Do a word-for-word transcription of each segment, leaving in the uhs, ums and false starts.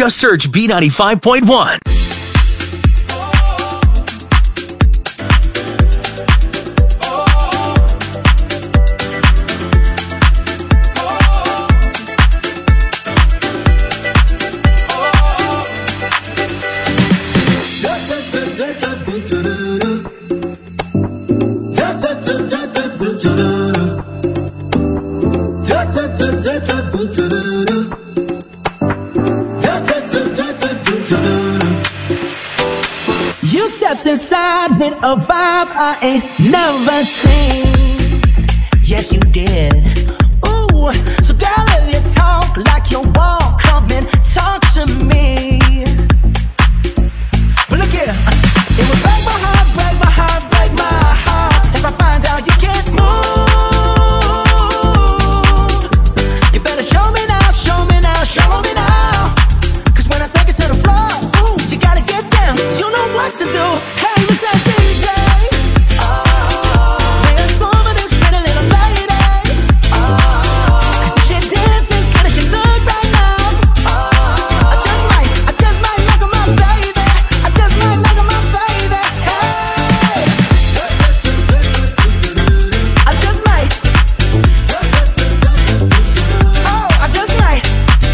Just search B ninety-five point one. You stepped inside with a vibe I ain't never seen. Yes, you did. Ooh, so girl, if you talk like you walk, come and talk to me. But look here, it would break my heart, break my heart, break my heart if I find out you can't move. You better show me now, show me now, show me now. Cause when I take it to the floor, ooh, you gotta get down. You know what to do. Hey, what's that D J? Oh, play a song for this pretty little lady. Oh, cause if she dances good as she look right now. Oh, I just might, I just might make her my baby. I just might make her my baby. Hey, I just might. Oh, I just might.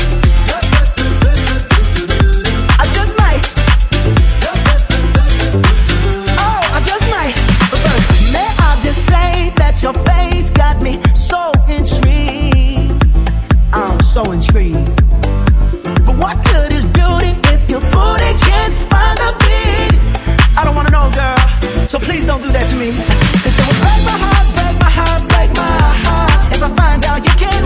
I just might. Oh, I just might. But first, may I just say that your face got me so intrigued. I'm so intrigued. But what good is beauty if your booty can't find a beat? I don't wanna know, girl, so please don't do that to me. Cause it will break my heart, break my heart, break my heart if I find out you can't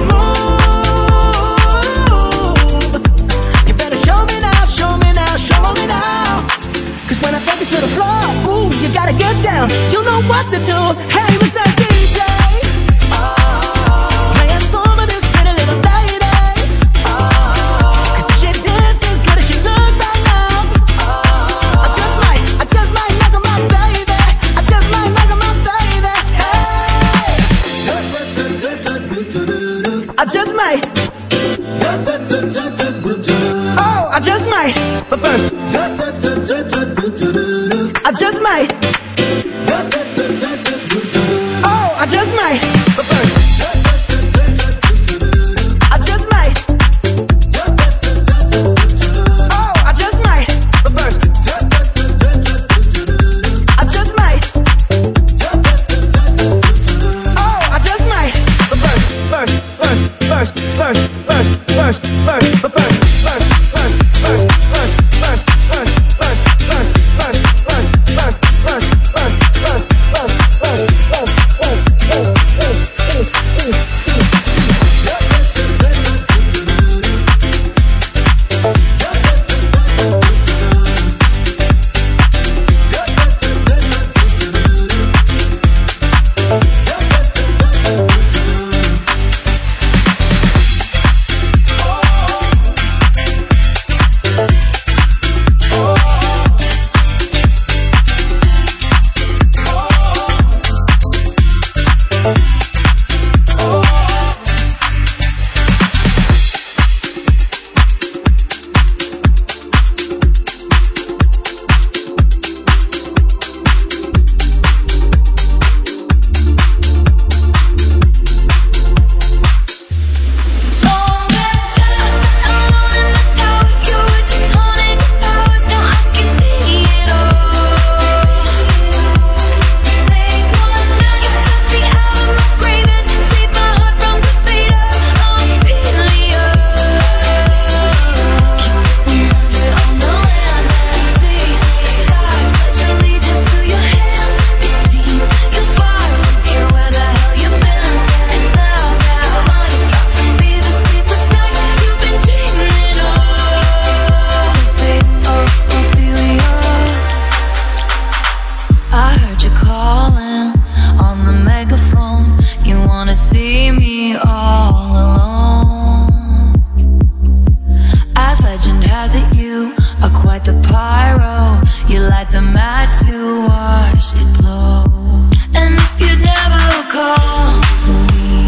move. You better show me now, show me now, show me now. Cause when I take it to the floor, ooh, you gotta get down. You know what to do. Hey, what's that D J? Oh, play a song for this pretty little lady. Oh, cause if she dances good as she look right now. Oh, I just might, I just might make her my baby. I just might make her my baby. Hey, I just might. Oh, I just might. But first, I just might. Oh, I just might. But first, I just might. Oh, I just might. But first, I just might. Oh, I just might. But first, first, first, first, first, first, first, first, but first, first, first, first, first, first, first, first, first, first, first, first, first, first, first,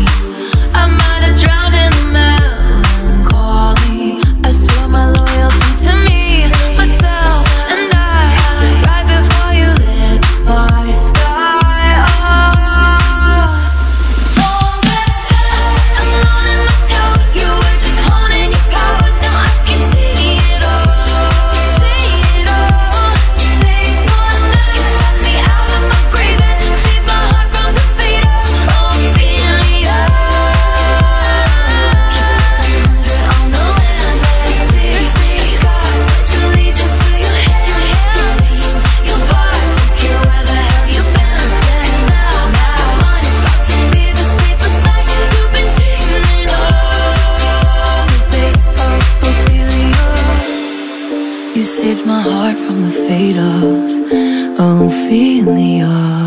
I might have drowned in the melancholy. I swear my loyalty saved my heart from the fate of Ophelia.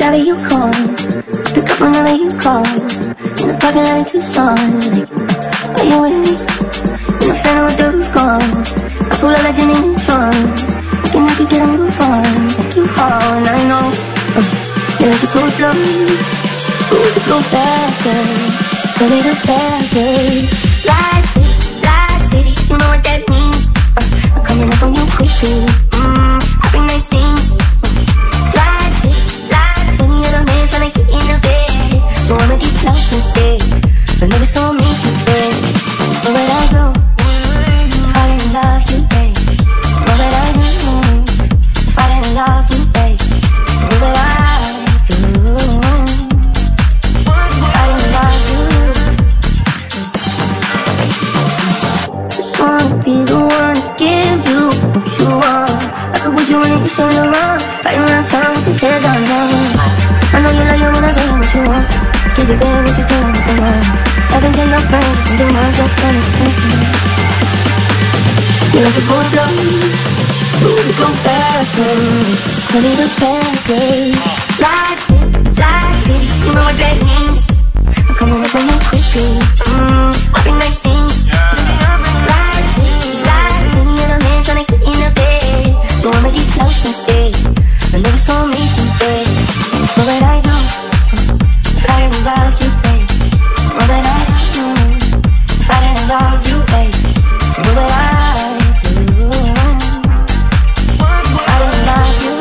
shower you call, pick up whenever you call. In the parking lot in Tucson, like, are you with me? In the Phantom with the roof gone, I pull up like Jimmy Neutron. Can you get on roof on, like you haul, and I know uh, you like to go slow, ooh, to go faster, a little faster. Slide city, slide city, you know what that means. uh, I'm coming up on you quickly, mmm, I bring nice things. Slide city, slide, plenty of the man tryna get in the bed, so I'ma get lost and stay. The niggas told me to bed, where would I go? Fall in love, you babe. Where would I go? Fall in love, you babe. What would I do? Fall in love, you. Just wanna be the one to give you what you want. I could put you in your shoulder wrong, right around town with your head down low. I know you like it when I tell you what you want. Give it back what you tell me to want. I can tell your friends, you can do my girlfriend is thinking. You like to go slow, ooh, to go faster, a little faster. Slide city, slide city, you know what that means. I'm coming up on you quickly, mmm, I bring nice things. Slide city, slide, plenty of the man tryna get in the bed, so I'ma get lost and stay. The niggas told me to bed, what would I do? If I didn't love you, babe. What would I do? If I didn't love you, babe. What would I do? If I didn't love you.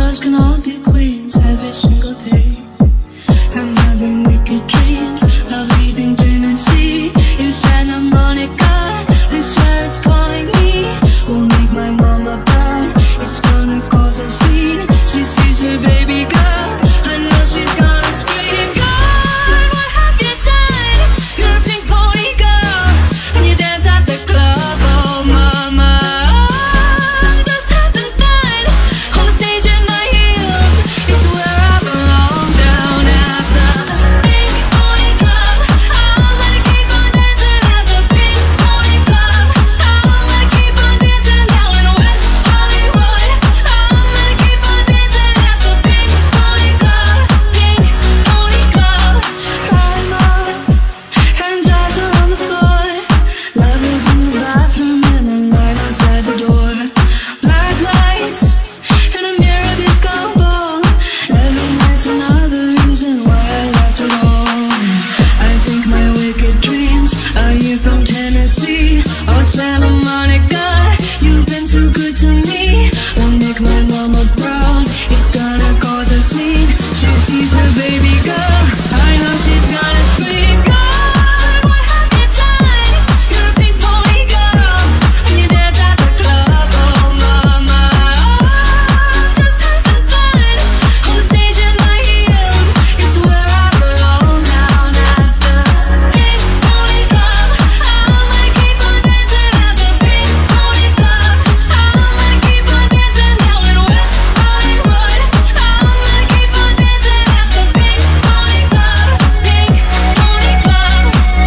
girls can all be queens every single day. I'm having wicked dreams of leaving Tennessee. You Santa Monica, I swear it's calling me. Won't make my mama proud, it's gonna cause a scene. She sees her baby girl, I know she's gonna scream. God, what have you done? You're a pink pony girl, and you dance at the club. Oh mama, I'm just having fun on the stage in my heels. It's where I belong, down at the pink pony club. I wanna keep on dancing at the pink pony club. I wanna keep on dancing down in West Hollywood. I wanna keep on dancing at the pink pony club, pink pony club. Climb up and jazz around the floor. Love is in the bathroom and a light outside the door. Black lights and a mirror disco ball. Every night's another reason why I left it all. I think my wicked dreams are you from Tennessee or Santa Monica. You've been too good to me. Won't make my mama proud, it's gonna cause a scene. She sees her baby girl, I know she's gonna scream. God, what have you done? You're a pink pony girl, and you dance at the club. Oh mama, I'm just having fun on the stage in my heels. It's where I belong, down at the pink pony club. I wanna keep on dancing at the pink pony club. I wanna keep on dancing down in West Hollywood. I wanna keep on dancing at the pink pony club, pink pony club.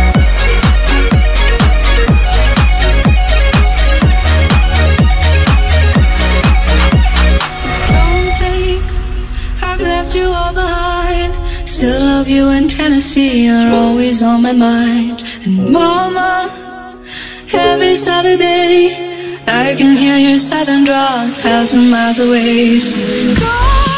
Don't think I've left you all behind. Still love you in Tennessee, you're always on my mind. And mama, every Saturday I can hear your Saturn draw a thousand miles away. So God,